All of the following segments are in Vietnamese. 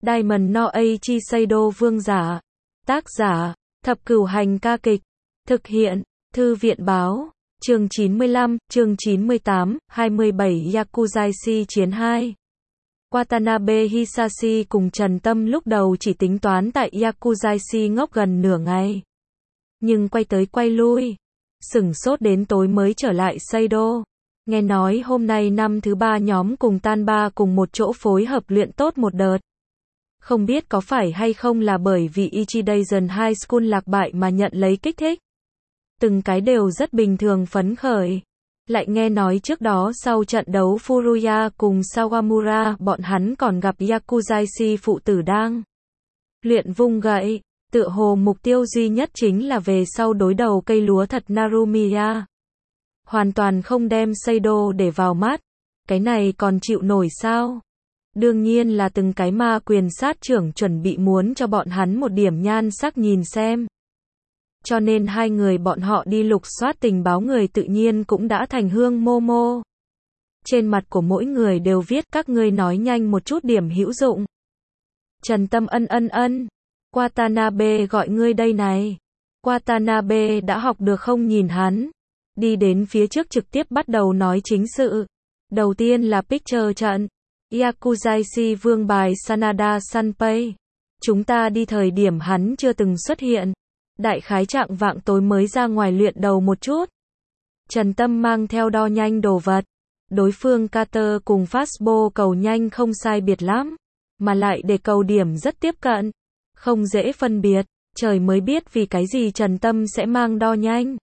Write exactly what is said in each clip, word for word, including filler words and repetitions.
Diamond no Eiichi Seido vương giả. Tác giả, Thập Cửu Hành ca kịch. Thực hiện, Thư viện báo. Chương chín mươi lăm, chương chín mươi tám, hai mươi bảy Yakuzaishi chiến hai. Watanabe Hisashi cùng Trần Tâm lúc đầu chỉ tính toán tại Yakuzaishi ngốc gần nửa ngày. Nhưng quay tới quay lui, sửng sốt đến tối mới trở lại Seido. Nghe nói hôm nay năm thứ ba nhóm cùng tan ba cùng một chỗ phối hợp luyện tốt một đợt. Không biết có phải hay không là bởi vì Ichidaisen High School lạc bại mà nhận lấy kích thích. Từng cái đều rất bình thường phấn khởi. Lại nghe nói trước đó sau trận đấu Furuya cùng Sawamura bọn hắn còn gặp Yakuzaishi phụ tử đang luyện vung gậy. Tựa hồ mục tiêu duy nhất chính là về sau đối đầu cây lúa thật Narumiya. Hoàn toàn không đem Seido để vào mắt. Cái này còn chịu nổi sao? Đương nhiên là từng cái ma quyền sát trưởng chuẩn bị muốn cho bọn hắn một điểm nhan sắc nhìn xem. Cho nên hai người bọn họ đi lục soát tình báo người tự nhiên cũng đã thành hương Momo. Trên mặt của mỗi người đều viết các ngươi nói nhanh một chút điểm hữu dụng. Trần Tâm ân ân ân. Watanabe gọi ngươi đây này. Watanabe đã học được không nhìn hắn. Đi đến phía trước trực tiếp bắt đầu nói chính sự. Đầu tiên là picture trận. Yakuzaishi vương bài Sanada Sanpei. Chúng ta đi thời điểm hắn chưa từng xuất hiện. Đại khái trạng vạng tối mới ra ngoài luyện đầu một chút. Trần Tâm mang theo đo nhanh đồ vật. Đối phương Carter cùng Fastball cầu nhanh không sai biệt lắm. Mà lại để cầu điểm rất tiếp cận. Không dễ phân biệt. Trời mới biết vì cái gì Trần Tâm sẽ mang đo nhanh.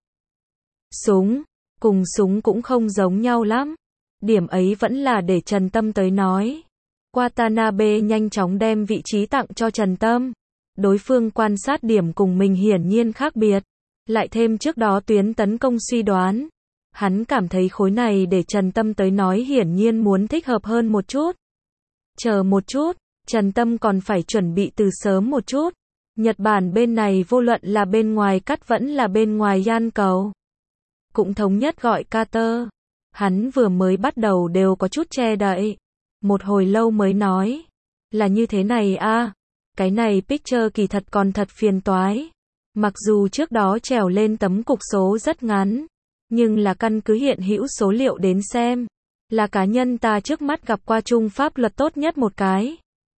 Súng. Cùng súng cũng không giống nhau lắm. Điểm ấy vẫn là để Trần Tâm tới nói. Watanabe nhanh chóng đem vị trí tặng cho Trần Tâm. Đối phương quan sát điểm cùng mình hiển nhiên khác biệt. Lại thêm trước đó tuyến tấn công suy đoán. Hắn cảm thấy khối này để Trần Tâm tới nói hiển nhiên muốn thích hợp hơn một chút. Chờ một chút, Trần Tâm còn phải chuẩn bị từ sớm một chút. Nhật Bản bên này vô luận là bên ngoài cắt vẫn là bên ngoài gian cầu. Cũng thống nhất gọi Carter. Hắn vừa mới bắt đầu đều có chút che đậy. Một hồi lâu mới nói. Là như thế này a. Cái này picture kỳ thật còn thật phiền toái. Mặc dù trước đó trèo lên tấm cục số rất ngắn. Nhưng là căn cứ hiện hữu số liệu đến xem. Là cá nhân ta trước mắt gặp qua chung pháp luật tốt nhất một cái.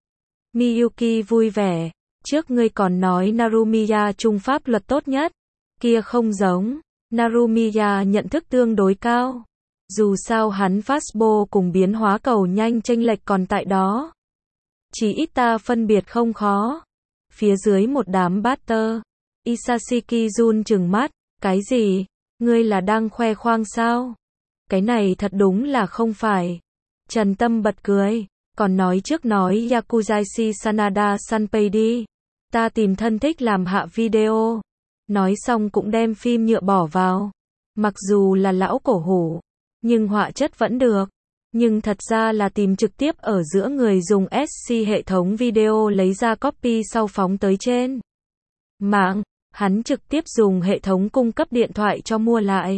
Miyuki vui vẻ. Trước ngươi còn nói Narumiya chung pháp luật tốt nhất. Kia không giống. Narumiya nhận thức tương đối cao. Dù sao hắn fastball cùng biến hóa cầu nhanh chênh lệch còn tại đó. Chỉ ít ta phân biệt không khó. Phía dưới một đám batter. Isashiki Jun trừng mắt. Cái gì? Ngươi là đang khoe khoang sao? Cái này thật đúng là không phải. Trần Tâm bật cười. Còn nói trước nói Yakuzaishi Sanada Sanpei đi. Ta tìm thân thích làm hạ video. Nói xong cũng đem phim nhựa bỏ vào. Mặc dù là lão cổ hủ. Nhưng họa chất vẫn được. Nhưng thật ra là tìm trực tiếp ở giữa người dùng ét xê hệ thống video lấy ra copy sau phóng tới trên mạng. Hắn trực tiếp dùng hệ thống cung cấp điện thoại cho mua lại.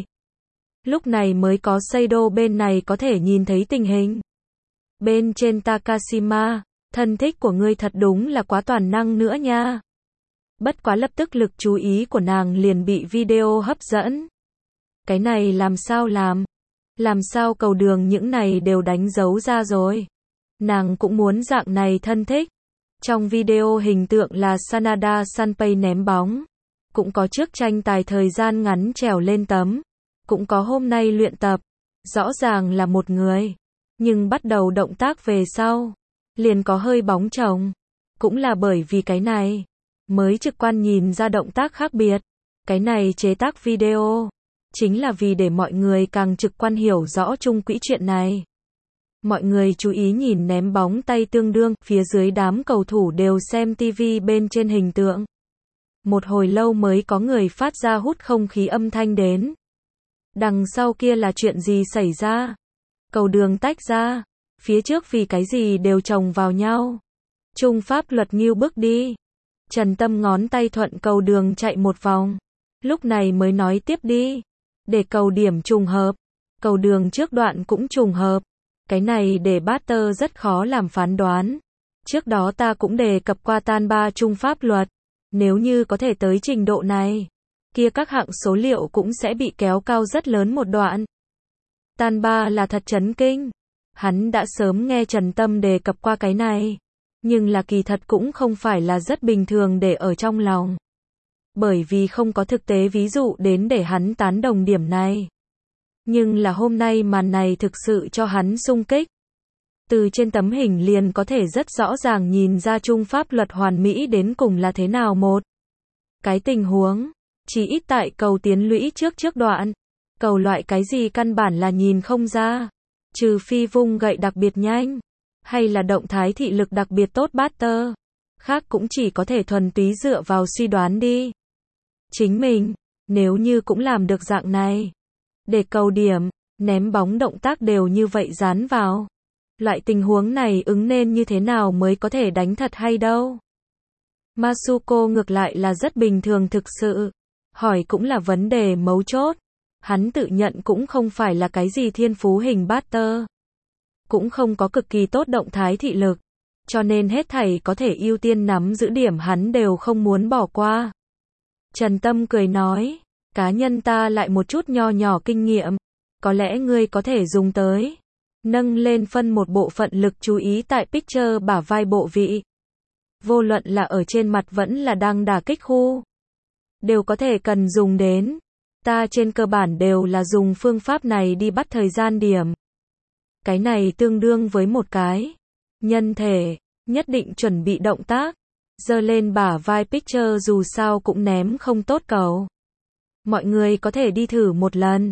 Lúc này mới có Seido bên này có thể nhìn thấy tình hình. Bên trên Takashima, thân thích của ngươi thật đúng là quá toàn năng nữa nha. Bất quá lập tức lực chú ý của nàng liền bị video hấp dẫn. Cái này làm sao làm? Làm sao cầu đường những này đều đánh dấu ra rồi. Nàng cũng muốn dạng này thân thích. Trong video hình tượng là Sanada Sanpei ném bóng. Cũng có trước tranh tài thời gian ngắn trèo lên tấm. Cũng có hôm nay luyện tập. Rõ ràng là một người. Nhưng bắt đầu động tác về sau. Liền có hơi bóng chồng. Cũng là bởi vì cái này. Mới trực quan nhìn ra động tác khác biệt. Cái này chế tác video. Chính là vì để mọi người càng trực quan hiểu rõ chung quỹ chuyện này. Mọi người chú ý nhìn ném bóng tay tương đương, phía dưới đám cầu thủ đều xem tivi bên trên hình tượng. Một hồi lâu mới có người phát ra hút không khí âm thanh đến. Đằng sau kia là chuyện gì xảy ra? Cầu đường tách ra. Phía trước vì cái gì đều chồng vào nhau. Chung pháp luật nghiêu bước đi. Trần Tâm ngón tay thuận cầu đường chạy một vòng. Lúc này mới nói tiếp đi. Để cầu điểm trùng hợp. Cầu đường trước đoạn cũng trùng hợp. Cái này để batter rất khó làm phán đoán. Trước đó ta cũng đề cập qua tan ba chung pháp luật. Nếu như có thể tới trình độ này, kia các hạng số liệu cũng sẽ bị kéo cao rất lớn một đoạn. Tan ba là thật chấn kinh. Hắn đã sớm nghe Trần Tâm đề cập qua cái này. Nhưng là kỳ thật cũng không phải là rất bình thường để ở trong lòng. Bởi vì không có thực tế ví dụ đến để hắn tán đồng điểm này. Nhưng là hôm nay màn này thực sự cho hắn xung kích. Từ trên tấm hình liền có thể rất rõ ràng nhìn ra chung pháp luật hoàn mỹ đến cùng là thế nào một. Cái tình huống, chỉ ít tại cầu tiến lũy trước trước đoạn. Cầu loại cái gì căn bản là nhìn không ra. Trừ phi vung gậy đặc biệt nhanh. Hay là động thái thị lực đặc biệt tốt Butter. Khác cũng chỉ có thể thuần túy dựa vào suy đoán đi. Chính mình, nếu như cũng làm được dạng này. Để cầu điểm, ném bóng động tác đều như vậy dán vào. Loại tình huống này ứng nên như thế nào mới có thể đánh thật hay đâu. Masuko ngược lại là rất bình thường thực sự. Hỏi cũng là vấn đề mấu chốt. Hắn tự nhận cũng không phải là cái gì thiên phú hình Butter. Cũng không có cực kỳ tốt động thái thị lực. Cho nên hết thảy có thể ưu tiên nắm giữ điểm hắn đều không muốn bỏ qua. Trần Tâm cười nói, cá nhân ta lại một chút nho nhỏ kinh nghiệm. Có lẽ ngươi có thể dùng tới. Nâng lên phân một bộ phận lực chú ý tại picture bả vai bộ vị. Vô luận là ở trên mặt vẫn là đang đả kích khu. Đều có thể cần dùng đến. Ta trên cơ bản đều là dùng phương pháp này đi bắt thời gian điểm. Cái này tương đương với một cái nhân thể, nhất định chuẩn bị động tác. Giơ lên bả vai picture dù sao cũng ném không tốt cầu. Mọi người có thể đi thử một lần.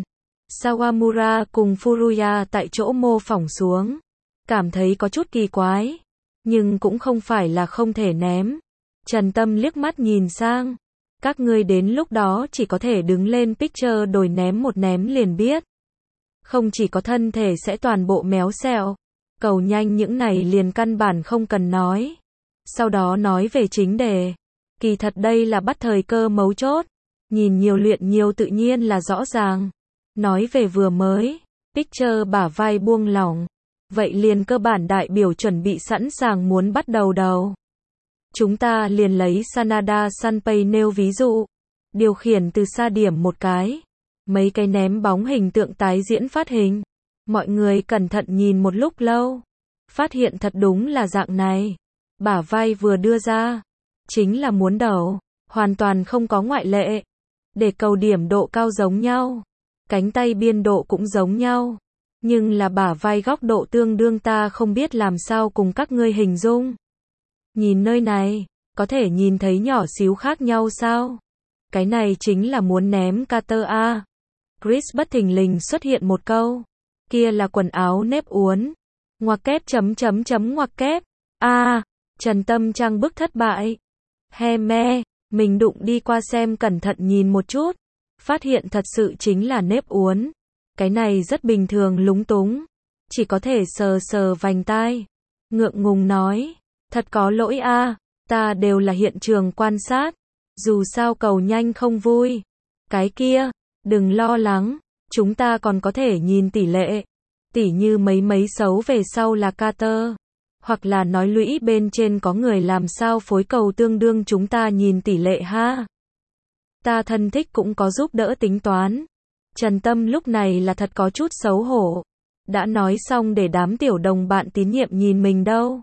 Sawamura cùng Furuya tại chỗ mô phỏng xuống. Cảm thấy có chút kỳ quái. Nhưng cũng không phải là không thể ném. Trần Tâm liếc mắt nhìn sang. Các ngươi đến lúc đó chỉ có thể đứng lên picture đổi ném một ném liền biết. Không chỉ có thân thể sẽ toàn bộ méo xẹo. Cầu nhanh những này liền căn bản không cần nói. Sau đó nói về chính đề. Kỳ thật đây là bắt thời cơ mấu chốt. Nhìn nhiều luyện nhiều tự nhiên là rõ ràng. Nói về vừa mới, picture bả vai buông lỏng. Vậy liền cơ bản đại biểu chuẩn bị sẵn sàng muốn bắt đầu đầu. Chúng ta liền lấy Sanada Sanpei nêu ví dụ. Điều khiển từ xa điểm một cái. Mấy cái ném bóng hình tượng tái diễn phát hình. Mọi người cẩn thận nhìn một lúc lâu. Phát hiện thật đúng là dạng này. Bả vai vừa đưa ra. Chính là muốn đầu. Hoàn toàn không có ngoại lệ. Để cầu điểm độ cao giống nhau. Cánh tay biên độ cũng giống nhau. Nhưng là bả vai góc độ tương đương ta không biết làm sao cùng các ngươi hình dung. Nhìn nơi này, có thể nhìn thấy nhỏ xíu khác nhau sao? Cái này chính là muốn ném Carter A. Chris bất thình lình xuất hiện một câu. Kia là quần áo nếp uốn. Ngoặc kép chấm chấm chấm ngoặc kép. A. À, Trần Tâm trang bức thất bại. He me, mình đụng đi qua xem cẩn thận nhìn một chút. Phát hiện thật sự chính là nếp uốn. Cái này rất bình thường lúng túng. Chỉ có thể sờ sờ vành tai. Ngượng ngùng nói. Thật có lỗi a, à, ta đều là hiện trường quan sát. Dù sao cầu nhanh không vui. Cái kia, đừng lo lắng. Chúng ta còn có thể nhìn tỷ lệ. Tỉ như mấy mấy xấu về sau là Carter. Hoặc là nói lũy bên trên có người làm sao phối cầu tương đương chúng ta nhìn tỷ lệ ha. Ta thân thích cũng có giúp đỡ tính toán. Trần Tâm lúc này là thật có chút xấu hổ. Đã nói xong để đám tiểu đồng bạn tín nhiệm nhìn mình đâu.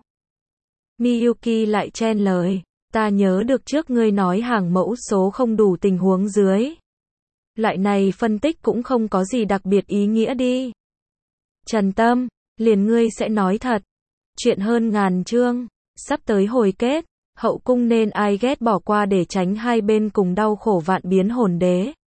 Miyuki lại chen lời. Ta nhớ được trước ngươi nói hàng mẫu số không đủ tình huống dưới. Loại này phân tích cũng không có gì đặc biệt ý nghĩa đi. Trần Tâm, liền ngươi sẽ nói thật. Chuyện hơn ngàn chương. Sắp tới hồi kết. Hậu cung nên ai ghét bỏ qua để tránh hai bên cùng đau khổ vạn biến hồn đế.